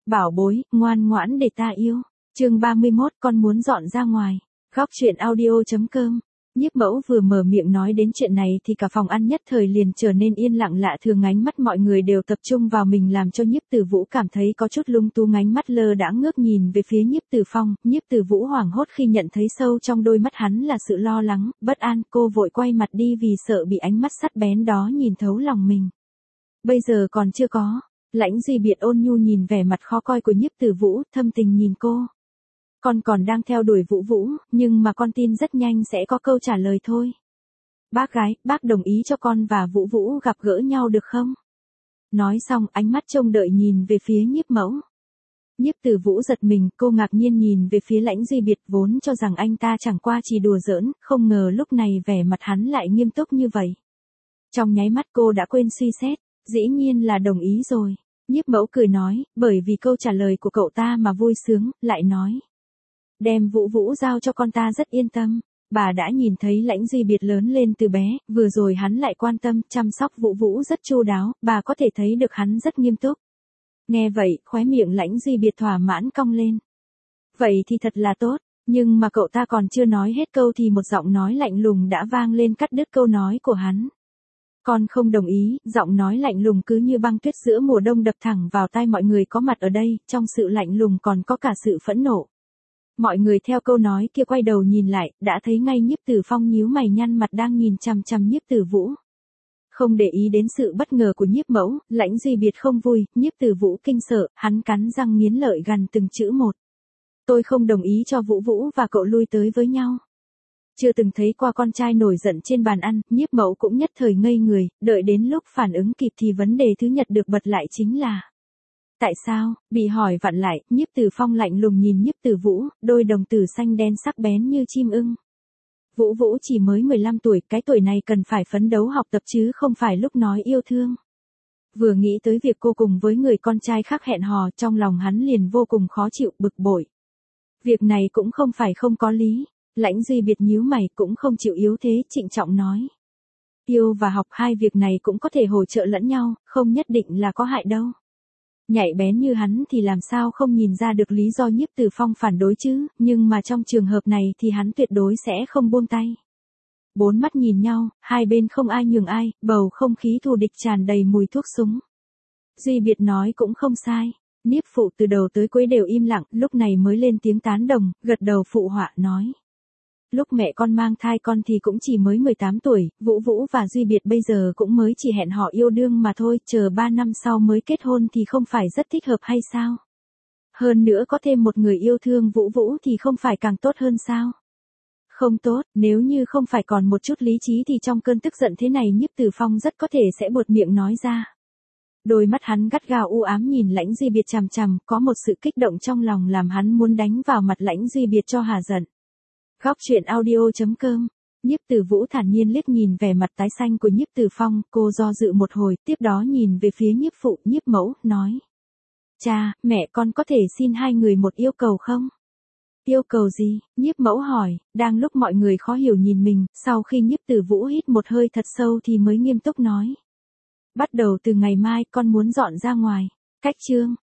Bảo bối, ngoan ngoãn để ta yêu. Chương 31, con muốn dọn ra ngoài. Góc truyện audio.com. Nhiếp Mẫu vừa mở miệng nói đến chuyện này thì cả phòng ăn nhất thời liền trở nên yên lặng lạ thường, ánh mắt mọi người đều tập trung vào mình làm cho Nhiếp Tử Vũ cảm thấy có chút lung túng, ánh mắt lơ đãng ngước nhìn về phía Nhiếp Tử Phong. Nhiếp Tử Vũ hoảng hốt khi nhận thấy sâu trong đôi mắt hắn là sự lo lắng, bất an, cô vội quay mặt đi vì sợ bị ánh mắt sắc bén đó nhìn thấu lòng mình. Bây giờ còn chưa có. Lãnh Duy Biệt ôn nhu nhìn vẻ mặt khó coi của Nhiếp Tử Vũ, thâm tình nhìn cô. Con còn đang theo đuổi Vũ Vũ, nhưng mà con tin rất nhanh sẽ có câu trả lời thôi. Bác gái, bác đồng ý cho con và Vũ Vũ gặp gỡ nhau được không? Nói xong, ánh mắt trông đợi nhìn về phía Nhiếp Mẫu. Nhiếp Tử Vũ giật mình, cô ngạc nhiên nhìn về phía Lãnh Duy Biệt, vốn cho rằng anh ta chẳng qua chỉ đùa giỡn, không ngờ lúc này vẻ mặt hắn lại nghiêm túc như vậy. Trong nháy mắt cô đã quên suy xét, dĩ nhiên là đồng ý rồi. Nhiếp Mẫu cười nói, bởi vì câu trả lời của cậu ta mà vui sướng, lại nói. Đem Vũ Vũ giao cho con ta rất yên tâm. Bà đã nhìn thấy Lãnh Duy Biệt lớn lên từ bé, vừa rồi hắn lại quan tâm, chăm sóc Vũ Vũ rất chu đáo, bà có thể thấy được hắn rất nghiêm túc. Nghe vậy, khóe miệng Lãnh Duy Biệt thỏa mãn cong lên. Vậy thì thật là tốt, nhưng mà cậu ta còn chưa nói hết câu thì một giọng nói lạnh lùng đã vang lên cắt đứt câu nói của hắn. Con không đồng ý, giọng nói lạnh lùng cứ như băng tuyết giữa mùa đông đập thẳng vào tai mọi người có mặt ở đây, trong sự lạnh lùng còn có cả sự phẫn nộ. Mọi người theo câu nói kia quay đầu nhìn lại, đã thấy ngay Nhiếp Tử Phong nhíu mày nhăn mặt đang nhìn chằm chằm Nhiếp Tử Vũ. Không để ý đến sự bất ngờ của Nhiếp Mẫu, Lãnh Duy Biệt không vui, Nhiếp Tử Vũ kinh sợ, hắn cắn răng nghiến lợi gằn từng chữ một. Tôi không đồng ý cho Vũ Vũ và cậu lui tới với nhau. Chưa từng thấy qua con trai nổi giận trên bàn ăn, Nhiếp Mẫu cũng nhất thời ngây người, đợi đến lúc phản ứng kịp thì vấn đề thứ nhất được bật lại chính là. Tại sao? Bị hỏi vặn lại, Nhiếp Tử Phong lạnh lùng nhìn Nhiếp Tử Vũ, đôi đồng tử xanh đen sắc bén như chim ưng. Vũ Vũ chỉ mới 15 tuổi, cái tuổi này cần phải phấn đấu học tập chứ không phải lúc nói yêu thương. Vừa nghĩ tới việc cô cùng với người con trai khác hẹn hò, trong lòng hắn liền vô cùng khó chịu, bực bội. Việc này cũng không phải không có lý. Lãnh Duy Biệt nhíu mày cũng không chịu yếu thế, trịnh trọng nói. Yêu và học hai việc này cũng có thể hỗ trợ lẫn nhau, không nhất định là có hại đâu. Nhạy bén như hắn thì làm sao không nhìn ra được lý do Nhiếp Tử Phong phản đối chứ, nhưng mà trong trường hợp này thì hắn tuyệt đối sẽ không buông tay. Bốn mắt nhìn nhau, hai bên không ai nhường ai, bầu không khí thù địch tràn đầy mùi thuốc súng. Duy Biệt nói cũng không sai. Nhiếp phụ từ đầu tới cuối đều im lặng, lúc này mới lên tiếng tán đồng, gật đầu phụ họa nói. Lúc mẹ con mang thai con thì cũng chỉ mới 18 tuổi, Vũ Vũ và Duy Biệt bây giờ cũng mới chỉ hẹn họ yêu đương mà thôi, chờ 3 năm sau mới kết hôn thì không phải rất thích hợp hay sao? Hơn nữa có thêm một người yêu thương Vũ Vũ thì không phải càng tốt hơn sao? Không tốt, nếu như không phải còn một chút lý trí thì trong cơn tức giận thế này Nhiếp Tử Phong rất có thể sẽ buột miệng nói ra. Đôi mắt hắn gắt gao u ám nhìn Lãnh Duy Biệt chằm chằm, có một sự kích động trong lòng làm hắn muốn đánh vào mặt Lãnh Duy Biệt cho hà giận. Góc truyện audio.com. Nhiếp Tử Vũ thản nhiên liếc nhìn vẻ mặt tái xanh của Nhiếp Tử Phong, cô do dự một hồi, tiếp đó nhìn về phía Nhiếp phụ, Nhiếp Mẫu, nói. Cha, mẹ con có thể xin hai người một yêu cầu không? Yêu cầu gì? Nhiếp Mẫu hỏi, đang lúc mọi người khó hiểu nhìn mình, sau khi Nhiếp Tử Vũ hít một hơi thật sâu thì mới nghiêm túc nói. Bắt đầu từ ngày mai con muốn dọn ra ngoài. Cách chương.